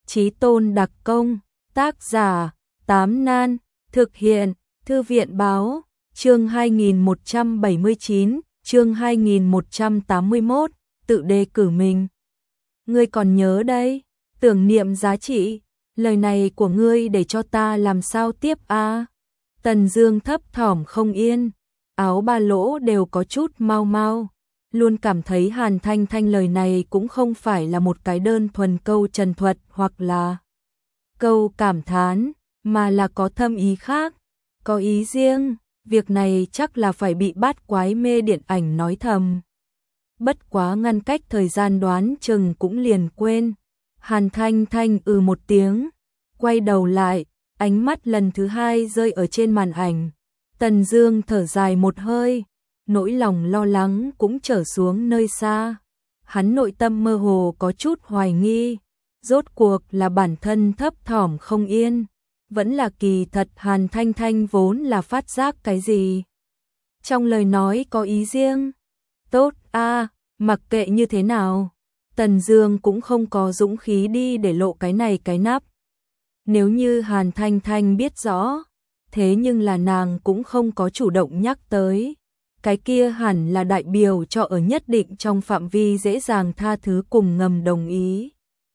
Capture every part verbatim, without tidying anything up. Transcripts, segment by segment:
Chí tôn đặc công, tác giả, Tám Nan, thực hiện, Thư viện báo, chương hai nghìn một trăm bảy mươi chín, chương hai nghìn một trăm tám mươi mốt, tự đề cử mình. Ngươi còn nhớ đây, tưởng niệm giá trị, lời này của ngươi để cho ta làm sao tiếp a? Tần Dương thấp thỏm không yên, áo ba lỗ đều có chút mau mau, luôn cảm thấy Hàn Thanh Thanh lời này cũng không phải là một cái đơn thuần câu trần thuật hoặc là câu cảm thán, mà là có thâm ý khác, có ý riêng, việc này chắc là phải bị bát quái mê điện ảnh nói thầm. Bất quá ngăn cách thời gian đoán chừng cũng liền quên. Hàn Thanh Thanh ừ một tiếng, quay đầu lại, ánh mắt lần thứ hai rơi ở trên màn ảnh. Tần Dương thở dài một hơi, nỗi lòng lo lắng cũng trở xuống nơi xa. Hắn nội tâm mơ hồ có chút hoài nghi, rốt cuộc là bản thân thấp thỏm không yên, vẫn là kỳ thật Hàn Thanh Thanh vốn là phát giác cái gì. Trong lời nói có ý riêng. Tốt a, mặc kệ như thế nào, Tần Dương cũng không có dũng khí đi để lộ cái này cái nắp. Nếu như Hàn Thanh Thanh biết rõ, thế nhưng là nàng cũng không có chủ động nhắc tới. Cái kia hẳn là đại biểu cho ở nhất định trong phạm vi dễ dàng tha thứ cùng ngầm đồng ý.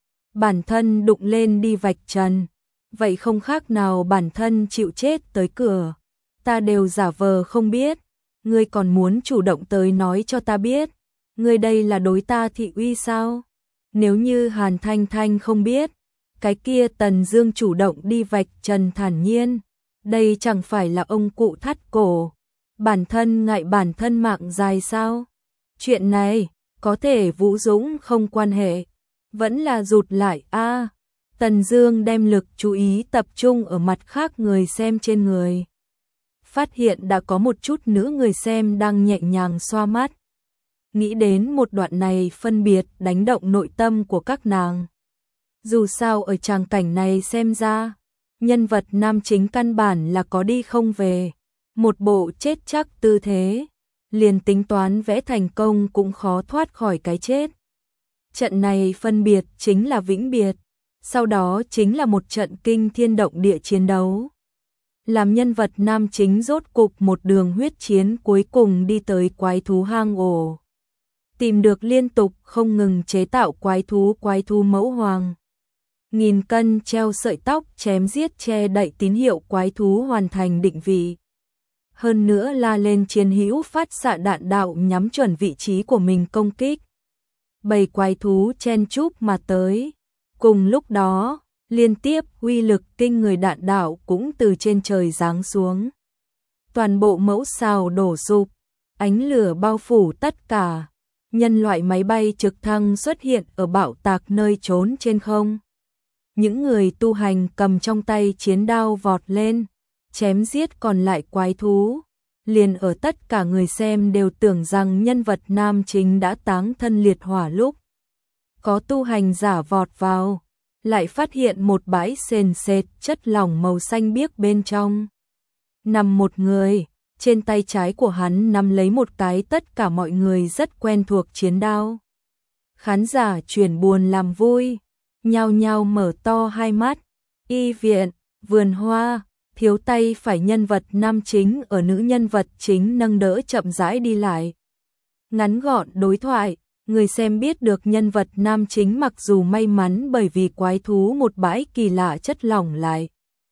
Bản thân đụng lên đi vạch trần, vậy không khác nào bản thân chịu chết tới cửa. Ta đều giả vờ không biết, ngươi còn muốn chủ động tới nói cho ta biết. Ngươi đây là đối ta thị uy sao? Nếu như Hàn Thanh Thanh không biết, cái kia Tần Dương chủ động đi vạch trần thản nhiên, đây chẳng phải là ông cụ thắt cổ, bản thân ngại bản thân mạng dài sao? Chuyện này, có thể Vũ Dũng không quan hệ, vẫn là rụt lại a. À, Tần Dương đem lực chú ý tập trung ở mặt khác người xem trên người. Phát hiện đã có một chút nữ người xem đang nhẹ nhàng xoa mắt. Nghĩ đến một đoạn này phân biệt đánh động nội tâm của các nàng. Dù sao ở tràng cảnh này xem ra, nhân vật nam chính căn bản là có đi không về, một bộ chết chắc tư thế, liền tính toán vẽ thành công cũng khó thoát khỏi cái chết. Trận này phân biệt chính là vĩnh biệt, sau đó chính là một trận kinh thiên động địa chiến đấu. Làm nhân vật nam chính rốt cục một đường huyết chiến cuối cùng đi tới quái thú hang ổ. Tìm được liên tục không ngừng chế tạo quái thú quái thú mẫu hoàng. Nghìn cân treo sợi tóc chém giết che đậy tín hiệu quái thú hoàn thành định vị. Hơn nữa la lên chiến hữu phát xạ đạn đạo nhắm chuẩn vị trí của mình công kích. Bầy quái thú chen chúc mà tới. Cùng lúc đó, liên tiếp uy lực kinh người đạn đạo cũng từ trên trời giáng xuống. Toàn bộ mẫu sao đổ sụp, ánh lửa bao phủ tất cả. Nhân loại máy bay trực thăng xuất hiện ở bạo tạc nơi trốn trên không. Những người tu hành cầm trong tay chiến đao vọt lên, chém giết còn lại quái thú. Liền ở tất cả người xem đều tưởng rằng nhân vật nam chính đã táng thân liệt hỏa lúc. Có tu hành giả vọt vào, lại phát hiện một bãi sền sệt chất lỏng màu xanh biếc bên trong. Nằm một người, trên tay trái của hắn nắm lấy một cái tất cả mọi người rất quen thuộc chiến đao. Khán giả chuyển buồn làm vui, nhao nhao mở to hai mắt. Y viện, vườn hoa, thiếu tay phải nhân vật nam chính ở nữ nhân vật chính nâng đỡ chậm rãi đi lại. Ngắn gọn đối thoại, người xem biết được nhân vật nam chính mặc dù may mắn bởi vì quái thú một bãi kỳ lạ chất lỏng lại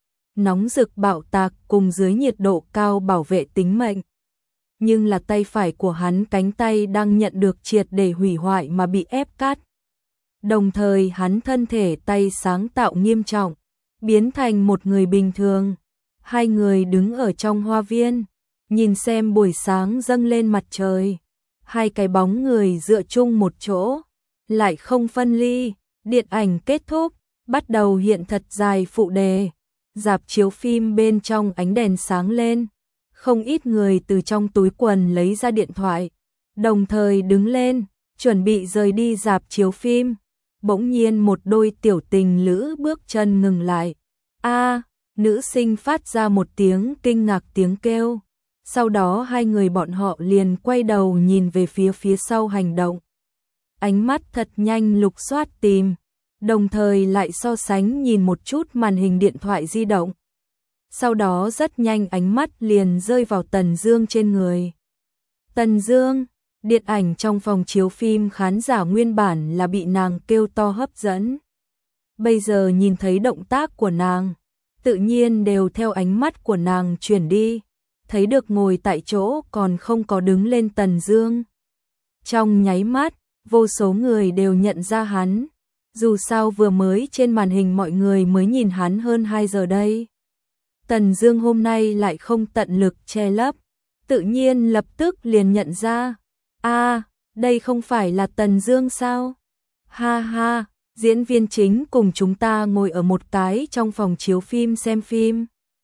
nóng rực bạo tạc cùng dưới nhiệt độ cao bảo vệ tính mệnh. Nhưng là tay phải của hắn cánh tay đang nhận được triệt để hủy hoại mà bị ép cắt. Đồng thời hắn thân thể tay sáng tạo nghiêm trọng, biến thành một người bình thường. Hai người đứng ở trong hoa viên, nhìn xem buổi sáng dâng lên mặt trời. Hai cái bóng người dựa chung một chỗ, lại không phân ly. Điện ảnh kết thúc, bắt đầu hiện thật dài phụ đề. Rạp chiếu phim bên trong ánh đèn sáng lên, không ít người từ trong túi quần lấy ra điện thoại, đồng thời đứng lên, chuẩn bị rời đi rạp chiếu phim. Bỗng nhiên một đôi tiểu tình lữ bước chân ngừng lại. A, nữ sinh phát ra một tiếng kinh ngạc tiếng kêu. Sau đó hai người bọn họ liền quay đầu nhìn về phía phía sau hành động. Ánh mắt thật nhanh lục soát tìm, đồng thời lại so sánh nhìn một chút màn hình điện thoại di động. Sau đó rất nhanh ánh mắt liền rơi vào Tần Dương trên người. Tần Dương, điện ảnh trong phòng chiếu phim khán giả nguyên bản là bị nàng kêu to hấp dẫn. Bây giờ nhìn thấy động tác của nàng, tự nhiên đều theo ánh mắt của nàng chuyển đi, thấy được ngồi tại chỗ còn không có đứng lên Tần Dương. Trong nháy mắt, vô số người đều nhận ra hắn, dù sao vừa mới trên màn hình mọi người mới nhìn hắn hơn hai giờ đây. Tần Dương hôm nay lại không tận lực che lấp, tự nhiên lập tức liền nhận ra, a, à, đây không phải là Tần Dương sao? Ha ha, diễn viên chính cùng chúng ta ngồi ở một cái trong phòng chiếu phim xem phim.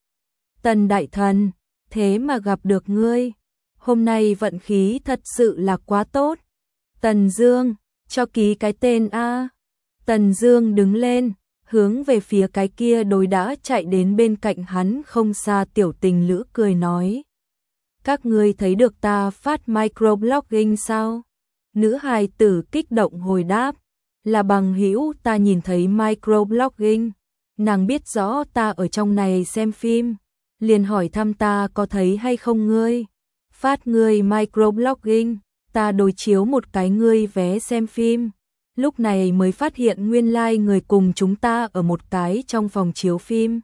Tần đại thần, thế mà gặp được ngươi, hôm nay vận khí thật sự là quá tốt. Tần Dương, cho ký cái tên a. Tần Dương đứng lên, hướng về phía cái kia đối đã chạy đến bên cạnh hắn không xa tiểu tình lữ cười nói. Các ngươi thấy được ta phát microblogging sao? Nữ hài tử kích động hồi đáp. Là bằng hữu ta nhìn thấy microblogging. Nàng biết rõ ta ở trong này xem phim. Liền hỏi thăm ta có thấy hay không ngươi. Phát ngươi microblogging, ta đối chiếu một cái ngươi vé xem phim. Lúc này mới phát hiện nguyên lai like người cùng chúng ta ở một cái trong phòng chiếu phim.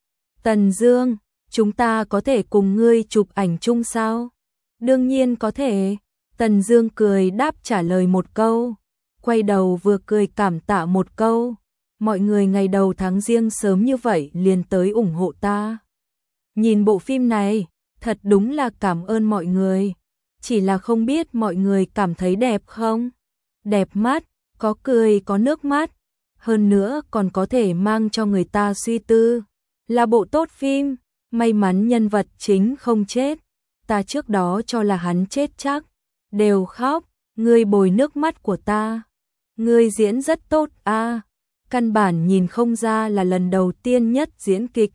Tần Dương, chúng ta có thể cùng ngươi chụp ảnh chung sao? Đương nhiên có thể. Tần Dương cười đáp trả lời một câu, quay đầu vừa cười cảm tạ một câu. Mọi người ngày đầu tháng Giêng sớm như vậy liền tới ủng hộ ta. Nhìn bộ phim này, thật đúng là cảm ơn mọi người. Chỉ là không biết mọi người cảm thấy đẹp không? Đẹp mắt, có cười có nước mắt, hơn nữa còn có thể mang cho người ta suy tư. Là bộ tốt phim, may mắn nhân vật chính không chết. Ta trước đó cho là hắn chết chắc, đều khóc, ngươi bồi nước mắt của ta. Ngươi diễn rất tốt a, à. Căn bản nhìn không ra là lần đầu tiên nhất diễn kịch.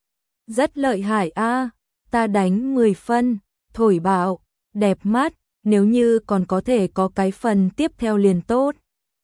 Rất lợi hại a, à. Ta đánh mười phân, thổi bạo, đẹp mắt, nếu như còn có thể có cái phần tiếp theo liền tốt.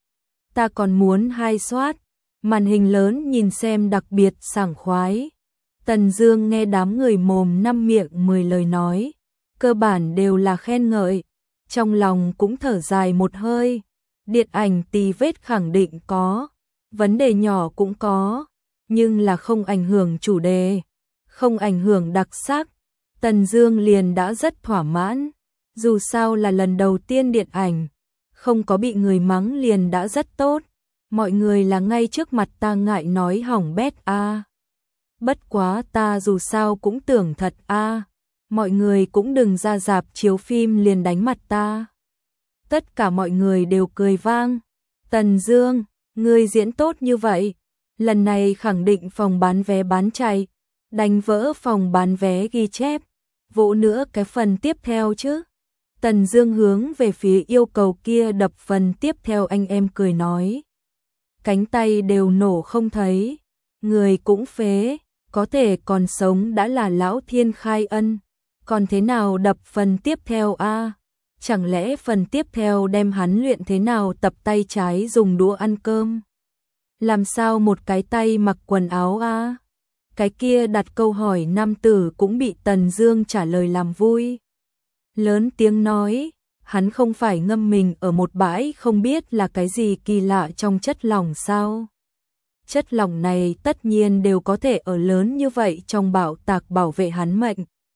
Ta còn muốn hai soát, màn hình lớn nhìn xem đặc biệt sảng khoái. Tần Dương nghe đám người mồm năm miệng mười lời nói, cơ bản đều là khen ngợi, trong lòng cũng thở dài một hơi. Điện ảnh tì vết khẳng định có, vấn đề nhỏ cũng có, nhưng là không ảnh hưởng chủ đề, không ảnh hưởng đặc sắc. Tần Dương liền đã rất thỏa mãn, dù sao là lần đầu tiên điện ảnh, không có bị người mắng liền đã rất tốt. Mọi người là ngay trước mặt ta ngại nói hỏng bét a. À. Bất quá ta dù sao cũng tưởng thật a. À. Mọi người cũng đừng ra rạp chiếu phim liền đánh mặt ta. Tất cả mọi người đều cười vang. Tần Dương, ngươi diễn tốt như vậy, lần này khẳng định phòng bán vé bán chạy, đánh vỡ phòng bán vé ghi chép, vỗ nữa cái phần tiếp theo chứ. Tần Dương hướng về phía yêu cầu kia đập phần tiếp theo, anh em cười nói. Cánh tay đều nổ không thấy, người cũng phế, có thể còn sống đã là lão thiên khai ân, còn thế nào đập phần tiếp theo a? À? Chẳng lẽ phần tiếp theo đem hắn luyện thế nào tập tay trái dùng đũa ăn cơm? Làm sao một cái tay mặc quần áo a? À? Cái kia đặt câu hỏi nam tử cũng bị Tần Dương trả lời làm vui. Lớn tiếng nói, hắn không phải ngâm mình ở một bãi không biết là cái gì kỳ lạ trong chất lỏng sao? Chất lỏng này tất nhiên đều có thể ở lớn như vậy trong bảo tạc bảo vệ hắn mệnh.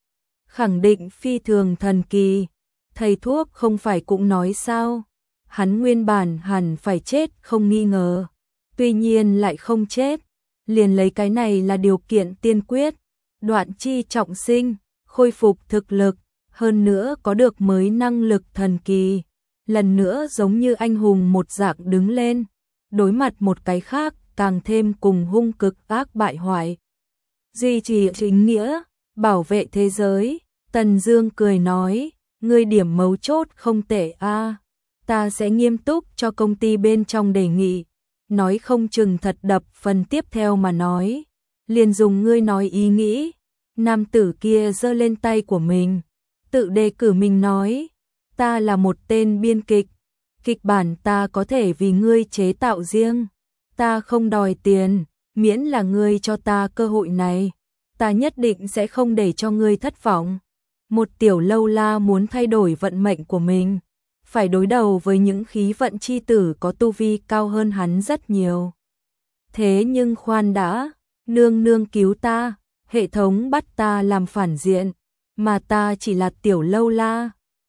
Khẳng định phi thường thần kỳ. Thầy thuốc không phải cũng nói sao? Hắn nguyên bản hẳn phải chết không nghi ngờ. Tuy nhiên lại không chết. Liền lấy cái này là điều kiện tiên quyết. Đoạn chi trọng sinh, khôi phục thực lực. Hơn nữa có được mới năng lực thần kỳ. Lần nữa giống như anh hùng một dạng đứng lên. Đối mặt một cái khác càng thêm cùng hung cực ác bại hoại. Duy trì chính nghĩa, bảo vệ thế giới. Tần Dương cười nói, ngươi điểm mấu chốt không tệ a, à. Ta sẽ nghiêm túc cho công ty bên trong đề nghị. Nói không chừng thật đập phần tiếp theo mà nói. Liền dùng ngươi nói ý nghĩ. Nam tử kia giơ lên tay của mình. Tự đề cử mình nói, ta là một tên biên kịch. Kịch bản ta có thể vì ngươi chế tạo riêng. Ta không đòi tiền, miễn là ngươi cho ta cơ hội này, ta nhất định sẽ không để cho ngươi thất vọng. Một tiểu lâu la muốn thay đổi vận mệnh của mình, phải đối đầu với những khí vận chi tử có tu vi cao hơn hắn rất nhiều. Thế nhưng khoan đã, nương nương cứu ta, hệ thống bắt ta làm phản diện, mà ta chỉ là tiểu lâu la,